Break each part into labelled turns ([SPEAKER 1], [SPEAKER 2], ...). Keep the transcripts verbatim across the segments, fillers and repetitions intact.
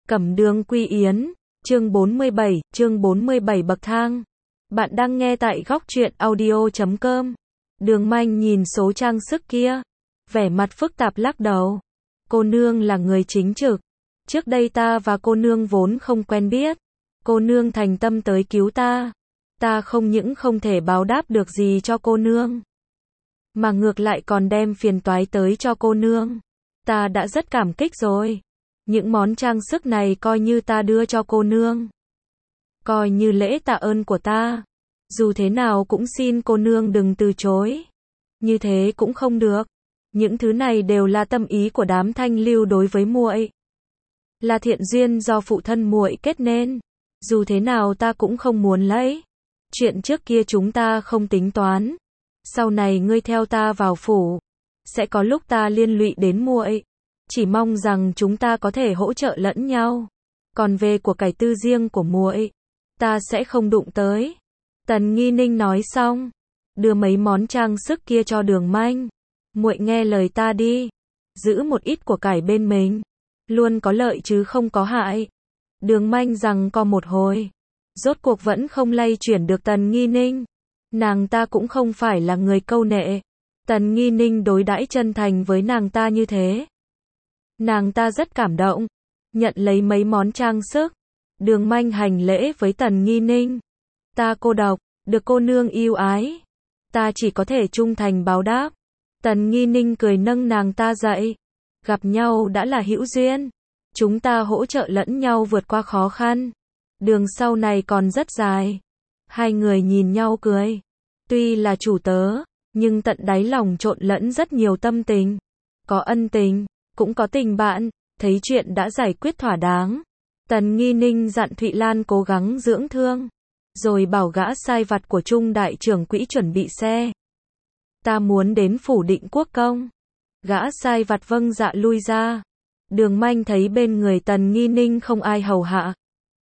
[SPEAKER 1] Cẩm Đường Quy Yến, chương bốn mươi bảy, chương bốn mươi bảy bậc thang. Bạn đang nghe tại góc truyện audio chấm com. Đường Manh nhìn số trang sức kia, vẻ mặt phức tạp lắc đầu. Cô nương là người chính trực. Trước đây ta và cô nương vốn không quen biết. Cô nương thành tâm tới cứu ta. Ta không những không thể báo đáp được gì cho cô nương, mà ngược lại còn đem phiền toái tới cho cô nương. Ta đã rất cảm kích rồi. Những món trang sức này coi như ta đưa cho cô nương, coi như lễ tạ ơn của ta. Dù thế nào cũng xin cô nương đừng từ chối. Như thế cũng không được. Những thứ này đều là tâm ý của đám thanh lưu đối với muội, là thiện duyên do phụ thân muội kết nên. Dù thế nào ta cũng không muốn lấy. Chuyện trước kia chúng ta không tính toán. Sau này ngươi theo ta vào phủ, sẽ có lúc ta liên lụy đến muội. Chỉ mong rằng chúng ta có thể hỗ trợ lẫn nhau. Còn về của cải tư riêng của muội, ta sẽ không đụng tới. Tần Nghi Ninh nói xong, đưa mấy món trang sức kia cho Đường Manh. Muội nghe lời ta đi, giữ một ít của cải bên mình, luôn có lợi chứ không có hại. Đường Manh rằng co một hồi, rốt cuộc vẫn không lay chuyển được Tần Nghi Ninh. Nàng ta cũng không phải là người câu nệ. Tần Nghi Ninh đối đãi chân thành với nàng ta như thế, nàng ta rất cảm động, nhận lấy mấy món trang sức. Đường Manh hành lễ với Tần Nghi Ninh. Ta cô độc, được cô nương yêu ái, ta chỉ có thể trung thành báo đáp. Tần Nghi Ninh cười nâng nàng ta dậy. Gặp nhau đã là hữu duyên, chúng ta hỗ trợ lẫn nhau vượt qua khó khăn. Đường sau này còn rất dài. Hai người nhìn nhau cười. Tuy là chủ tớ, nhưng tận đáy lòng trộn lẫn rất nhiều tâm tình. Có ân tình, cũng có tình bạn. Thấy chuyện đã giải quyết thỏa đáng, Tần Nghi Ninh dặn Thụy Lan cố gắng dưỡng thương, rồi bảo gã sai vặt của Trung đại trưởng quỹ chuẩn bị xe. Ta muốn đến phủ Định Quốc công. Gã sai vặt vâng dạ lui ra. Đường Manh thấy bên người Tần Nghi Ninh không ai hầu hạ,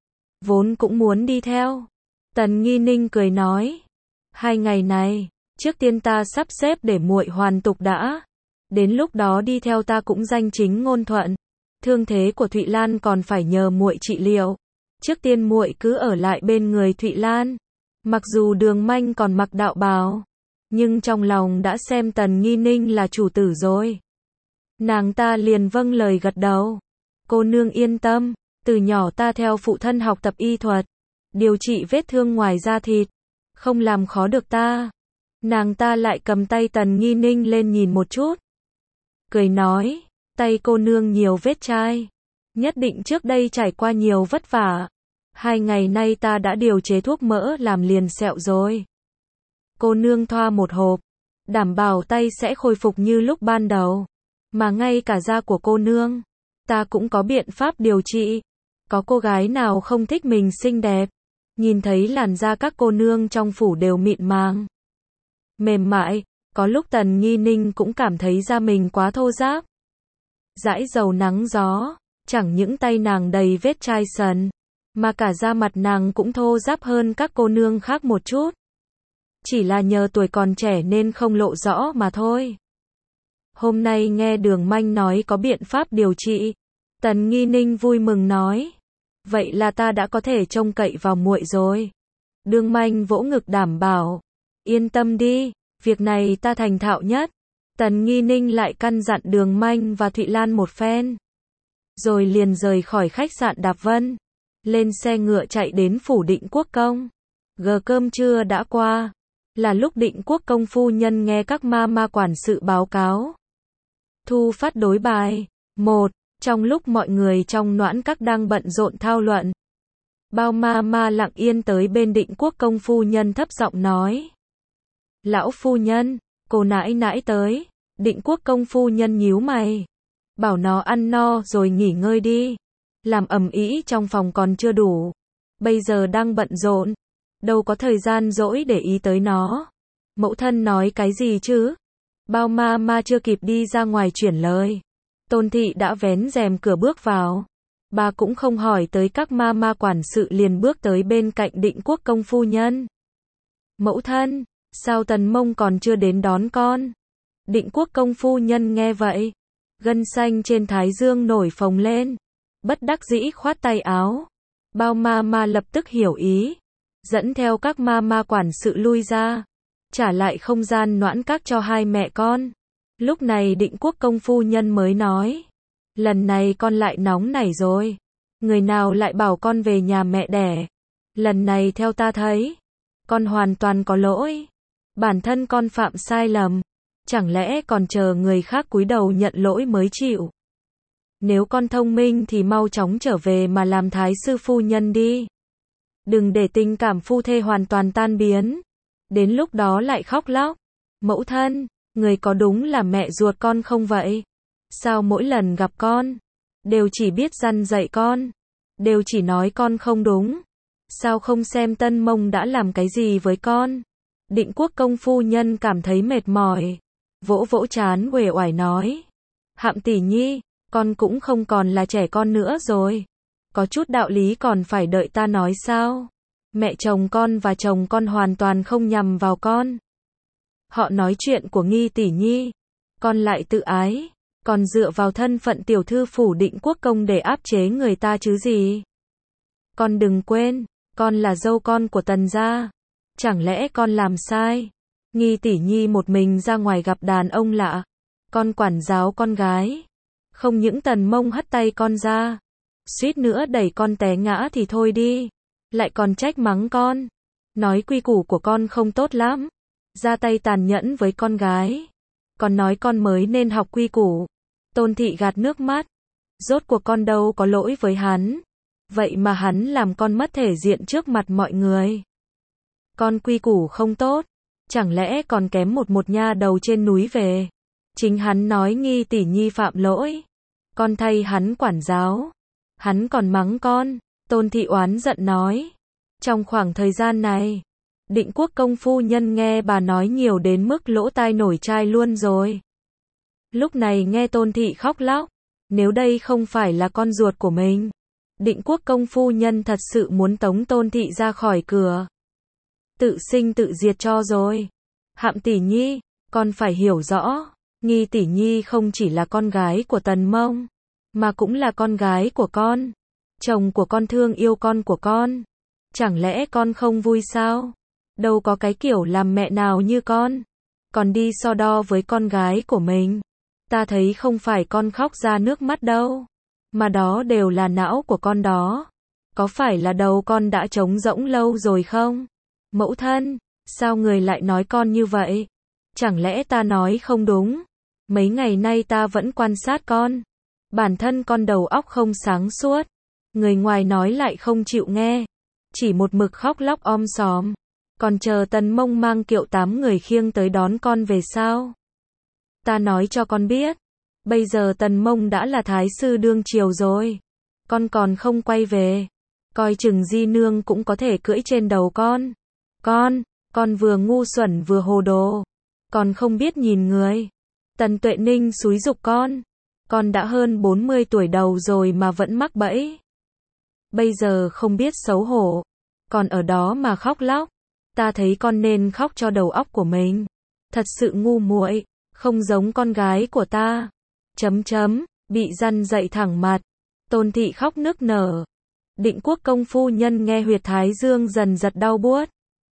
[SPEAKER 1] vốn cũng muốn đi theo. Tần Nghi Ninh cười nói, hai ngày này, trước tiên ta sắp xếp để muội hoàn tục đã. Đến lúc đó đi theo ta cũng danh chính ngôn thuận. Thương thế của Thụy Lan còn phải nhờ muội trị liệu. Trước tiên muội cứ ở lại bên người Thụy Lan. Mặc dù Đường Manh còn mặc đạo bào, nhưng trong lòng đã xem Tần Nghi Ninh là chủ tử rồi. Nàng ta liền vâng lời gật đầu. Cô nương yên tâm, từ nhỏ ta theo phụ thân học tập y thuật, điều trị vết thương ngoài da thịt, không làm khó được ta. Nàng ta lại cầm tay Tần Nghi Ninh lên nhìn một chút, cười nói, tay cô nương nhiều vết chai, nhất định trước đây trải qua nhiều vất vả. Hai ngày nay ta đã điều chế thuốc mỡ làm liền sẹo rồi. Cô nương thoa một hộp, đảm bảo tay sẽ khôi phục như lúc ban đầu. Mà ngay cả da của cô nương, ta cũng có biện pháp điều trị. Có cô gái nào không thích mình xinh đẹp? Nhìn thấy làn da các cô nương trong phủ đều mịn màng, mềm mại. Có lúc Tần Nghi Ninh cũng cảm thấy da mình quá thô ráp. Dãi dầu nắng gió, chẳng những tay nàng đầy vết chai sần, mà cả da mặt nàng cũng thô ráp hơn các cô nương khác một chút. Chỉ là nhờ tuổi còn trẻ nên không lộ rõ mà thôi. Hôm nay nghe Đường Manh nói có biện pháp điều trị, Tần Nghi Ninh vui mừng nói, vậy là ta đã có thể trông cậy vào muội rồi. Đường Manh vỗ ngực đảm bảo, yên tâm đi, việc này ta thành thạo nhất. Tần Nghi Ninh lại căn dặn Đường Manh và Thụy Lan một phen, rồi liền rời khỏi khách sạn Đạp Vân, lên xe ngựa chạy đến phủ Định Quốc công. Gờ cơm trưa đã qua, là lúc Định Quốc công phu nhân nghe các ma ma quản sự báo cáo thu phát đối bài. Một, trong lúc mọi người trong noãn các đang bận rộn thao luận, Bao ma ma lặng yên tới bên Định Quốc công phu nhân thấp giọng nói, lão phu nhân, cô nãi nãi tới. Định Quốc công phu nhân nhíu mày, bảo nó ăn no rồi nghỉ ngơi đi, làm ầm ĩ trong phòng còn chưa đủ, bây giờ đang bận rộn, đâu có thời gian rỗi để ý tới nó. Mẫu thân nói cái gì chứ? Bao ma ma chưa kịp đi ra ngoài chuyển lời, Tôn thị đã vén rèm cửa bước vào. Bà cũng không hỏi tới các ma ma quản sự liền bước tới bên cạnh Định Quốc công phu nhân. Mẫu thân, sao Tần Mông còn chưa đến đón con? Định Quốc công phu nhân nghe vậy, gân xanh trên thái dương nổi phồng lên. bất đắc dĩ khoát tay áo. Bao ma ma lập tức hiểu ý, dẫn theo các ma ma quản sự lui ra, trả lại không gian noãn các cho hai mẹ con. Lúc này Định Quốc công phu nhân mới nói, lần này con lại nóng nảy rồi. Người nào lại bảo con về nhà mẹ đẻ? Lần này theo ta thấy, con hoàn toàn có lỗi. Bản thân con phạm sai lầm, chẳng lẽ còn chờ người khác cúi đầu nhận lỗi mới chịu? Nếu con thông minh thì mau chóng trở về mà làm thái sư phu nhân đi. Đừng để tình cảm phu thê hoàn toàn tan biến. Đến lúc đó lại khóc lóc. Mẫu thân, người có đúng là mẹ ruột con không vậy? Sao mỗi lần gặp con, đều chỉ biết răn dạy con, đều chỉ nói con không đúng? Sao không xem Tân Mông đã làm cái gì với con? Định Quốc công phu nhân cảm thấy mệt mỏi, vỗ vỗ trán uể oải nói. Hạm tỷ nhi, con cũng không còn là trẻ con nữa rồi. Có chút đạo lý còn phải đợi ta nói sao? Mẹ chồng con và chồng con hoàn toàn không nhằm vào con. Họ nói chuyện của Nghi tỷ nhi, con lại tự ái, còn dựa vào thân phận tiểu thư phủ Định Quốc công để áp chế người ta chứ gì? Con đừng quên, con là dâu con của Tần gia. Chẳng lẽ con làm sai? Nghi tỷ nhi một mình ra ngoài gặp đàn ông lạ, con quản giáo con gái. Không những Tần Mông hất tay con ra, suýt nữa đẩy con té ngã thì thôi đi, lại còn trách mắng con, nói quy củ của con không tốt lắm, ra tay tàn nhẫn với con gái, còn nói con mới nên học quy củ. Tôn thị gạt nước mắt, rốt cuộc con đâu có lỗi với hắn, vậy mà hắn làm con mất thể diện trước mặt mọi người. Con quy củ không tốt, chẳng lẽ còn kém một một nha đầu trên núi về? Chính hắn nói Nghi tỷ nhi phạm lỗi, con thay hắn quản giáo, hắn còn mắng con. Tôn thị oán giận nói. Trong khoảng thời gian này, Định Quốc công phu nhân nghe bà nói nhiều đến mức lỗ tai nổi chai luôn rồi. Lúc này nghe Tôn thị khóc lóc, nếu đây không phải là con ruột của mình, Định Quốc công phu nhân thật sự muốn tống Tôn thị ra khỏi cửa. Tự sinh tự diệt cho rồi. Hạm tỷ nhi, con phải hiểu rõ, Nghi tỷ nhi không chỉ là con gái của Tần Mông, mà cũng là con gái của con. Chồng của con thương yêu con của con. Chẳng lẽ con không vui sao? Đâu có cái kiểu làm mẹ nào như con. Còn đi so đo với con gái của mình. Ta thấy không phải con khóc ra nước mắt đâu, mà đó đều là não của con đó. Có phải là đầu con đã trống rỗng lâu rồi không? Mẫu thân, sao người lại nói con như vậy? Chẳng lẽ ta nói không đúng? Mấy ngày nay ta vẫn quan sát con. Bản thân con đầu óc không sáng suốt. Người ngoài nói lại không chịu nghe. Chỉ một mực khóc lóc om sòm. Còn chờ Tần Mông mang kiệu tám người khiêng tới đón con về sao? Ta nói cho con biết. Bây giờ Tần Mông đã là thái sư đương triều rồi. Con còn không quay về. Coi chừng Di Nương cũng có thể cưỡi trên đầu con. Con, con vừa ngu xuẩn vừa hồ đồ. Còn không biết nhìn người. Tần Tuệ Ninh xúi giục con. Con đã hơn bốn mươi tuổi đầu rồi mà vẫn mắc bẫy. Bây giờ không biết xấu hổ. Còn ở đó mà khóc lóc. Ta thấy con nên khóc cho đầu óc của mình. Thật sự ngu muội, không giống con gái của ta. Chấm chấm, bị răn dậy thẳng mặt. Tôn thị khóc nức nở. Định Quốc công phu nhân nghe huyệt thái dương dần giật đau buốt.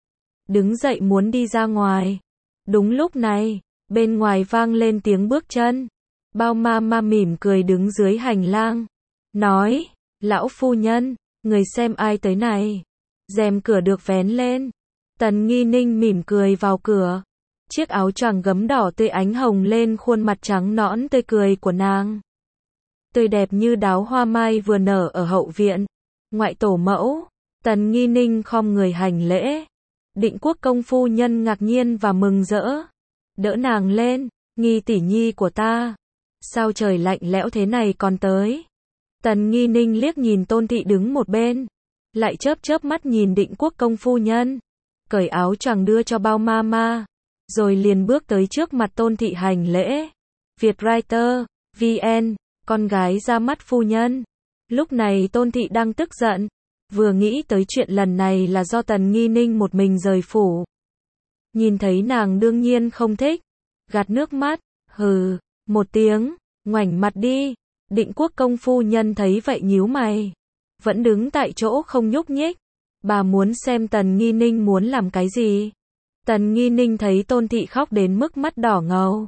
[SPEAKER 1] Đứng dậy muốn đi ra ngoài. Đúng lúc này, bên ngoài vang lên tiếng bước chân. Bao ma ma mỉm cười đứng dưới hành lang. Nói, lão phu nhân, người xem ai tới này. Rèm cửa được vén lên. Tần Nghi Ninh mỉm cười vào cửa. Chiếc áo choàng gấm đỏ tươi ánh hồng lên khuôn mặt trắng nõn tươi cười của nàng. Tươi đẹp như đóa hoa mai vừa nở ở hậu viện. Ngoại tổ mẫu. Tần Nghi Ninh khom người hành lễ. Định Quốc công phu nhân ngạc nhiên và mừng rỡ. Đỡ nàng lên. Nghi tỷ nhi của ta. Sao trời lạnh lẽo thế này còn tới? Tần Nghi Ninh liếc nhìn Tôn thị đứng một bên. Lại chớp chớp mắt nhìn Định Quốc công phu nhân. Cởi áo choàng đưa cho bao ma ma. Rồi liền bước tới trước mặt Tôn thị hành lễ. Vietwriter, vê en, con gái ra mắt phu nhân. Lúc này Tôn thị đang tức giận. Vừa nghĩ tới chuyện lần này là do Tần Nghi Ninh một mình rời phủ. Nhìn thấy nàng đương nhiên không thích. Gạt nước mắt, hừ, một tiếng, ngoảnh mặt đi. Định Quốc công phu nhân thấy vậy nhíu mày, vẫn đứng tại chỗ không nhúc nhích. Bà muốn xem Tần Nghi Ninh muốn làm cái gì. Tần Nghi Ninh thấy Tôn Thị khóc đến mức mắt đỏ ngầu,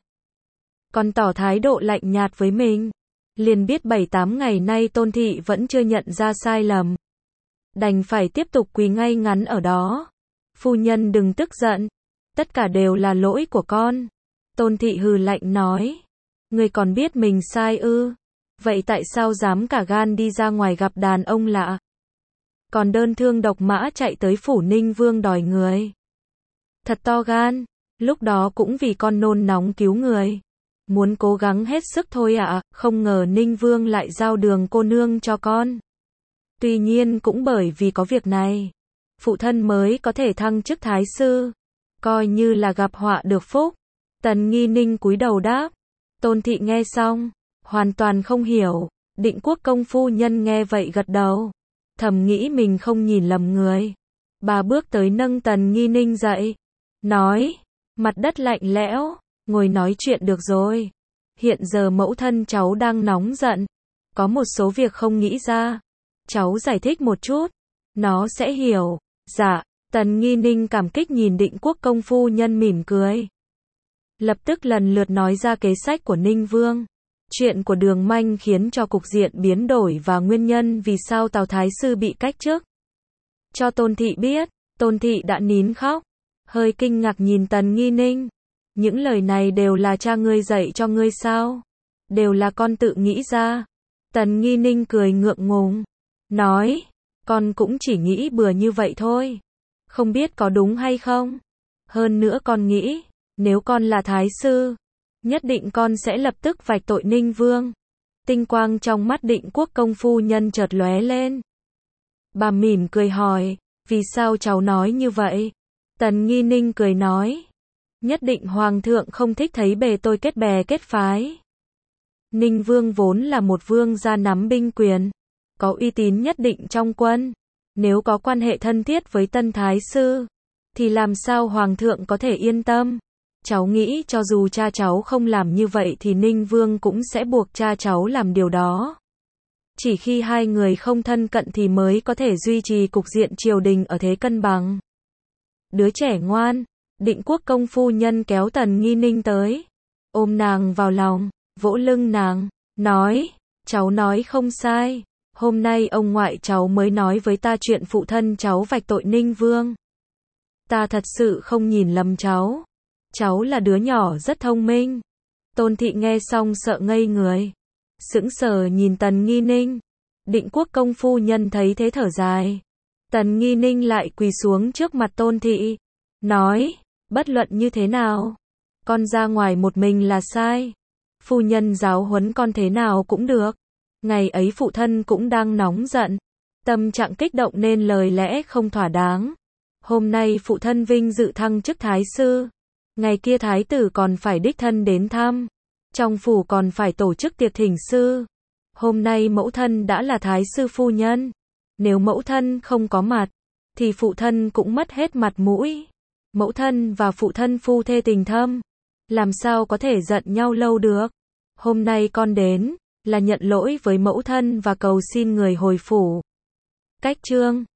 [SPEAKER 1] còn tỏ thái độ lạnh nhạt với mình, liền biết bảy tám ngày nay Tôn Thị vẫn chưa nhận ra sai lầm, đành phải tiếp tục quỳ ngay ngắn ở đó. Phu nhân đừng tức giận, tất cả đều là lỗi của con. Tôn Thị hừ lạnh nói, ngươi còn biết mình sai ư? Vậy tại sao dám cả gan đi ra ngoài gặp đàn ông lạ, còn đơn thương độc mã chạy tới phủ Ninh Vương đòi người? Thật to gan, lúc đó cũng vì con nôn nóng cứu người, muốn cố gắng hết sức thôi ạ, à, không ngờ Ninh Vương lại giao đường cô nương cho con. Tuy nhiên cũng bởi vì có việc này, phụ thân mới có thể thăng chức thái sư, coi như là gặp họa được phúc. Tần Nghi Ninh cúi đầu đáp. Tôn Thị nghe xong, hoàn toàn không hiểu. Định Quốc công phu nhân nghe vậy gật đầu, thầm nghĩ mình không nhìn lầm người. Bà bước tới nâng Tần Nghi Ninh dậy, nói, mặt đất lạnh lẽo, ngồi nói chuyện được rồi. Hiện giờ mẫu thân cháu đang nóng giận, có một số việc không nghĩ ra, cháu giải thích một chút, nó sẽ hiểu. Dạ. Tần Nghi Ninh cảm kích nhìn Định Quốc công phu nhân mỉm cười, lập tức lần lượt nói ra kế sách của Ninh Vương, chuyện của Đường Manh khiến cho cục diện biến đổi và nguyên nhân vì sao Tào Thái Sư bị cách chức. Cho Tôn Thị biết. Tôn Thị đã nín khóc, hơi kinh ngạc nhìn Tần Nghi Ninh. Những lời này đều là cha ngươi dạy cho ngươi sao? Đều là con tự nghĩ ra. Tần Nghi Ninh cười ngượng ngùng, nói, con cũng chỉ nghĩ bừa như vậy thôi, không biết có đúng hay không. Hơn nữa con nghĩ, nếu con là thái sư, nhất định con sẽ lập tức vạch tội Ninh Vương. Tinh quang trong mắt Định Quốc công phu nhân chợt lóe lên. Bà mỉm cười hỏi, vì sao cháu nói như vậy? Tần Nghi Ninh cười nói, nhất định hoàng thượng không thích thấy bề tôi kết bè kết phái. Ninh Vương vốn là một vương gia nắm binh quyền, có uy tín nhất định trong quân. Nếu có quan hệ thân thiết với tân thái sư, thì làm sao hoàng thượng có thể yên tâm? Cháu nghĩ cho dù cha cháu không làm như vậy thì Ninh Vương cũng sẽ buộc cha cháu làm điều đó. Chỉ khi hai người không thân cận thì mới có thể duy trì cục diện triều đình ở thế cân bằng. Đứa trẻ ngoan. Định Quốc công phu nhân kéo Tần Nghi Ninh tới, ôm nàng vào lòng, vỗ lưng nàng, nói, cháu nói không sai. Hôm nay ông ngoại cháu mới nói với ta chuyện phụ thân cháu vạch tội Ninh Vương. Ta thật sự không nhìn lầm cháu. Cháu là đứa nhỏ rất thông minh. Tôn Thị nghe xong sợ ngây người, sững sờ nhìn Tần Nghi Ninh. Định Quốc công phu nhân thấy thế thở dài. Tần Nghi Ninh lại quỳ xuống trước mặt Tôn Thị, nói, bất luận như thế nào, con ra ngoài một mình là sai. Phu nhân giáo huấn con thế nào cũng được. Ngày ấy phụ thân cũng đang nóng giận, tâm trạng kích động nên lời lẽ không thỏa đáng. Hôm nay phụ thân vinh dự thăng chức thái sư, ngày kia thái tử còn phải đích thân đến thăm, trong phủ còn phải tổ chức tiệc thỉnh sư. Hôm nay mẫu thân đã là thái sư phu nhân, nếu mẫu thân không có mặt, thì phụ thân cũng mất hết mặt mũi. Mẫu thân và phụ thân phu thê tình thâm, làm sao có thể giận nhau lâu được. Hôm nay con đến là nhận lỗi với mẫu thân và cầu xin người hồi phủ. Cách chương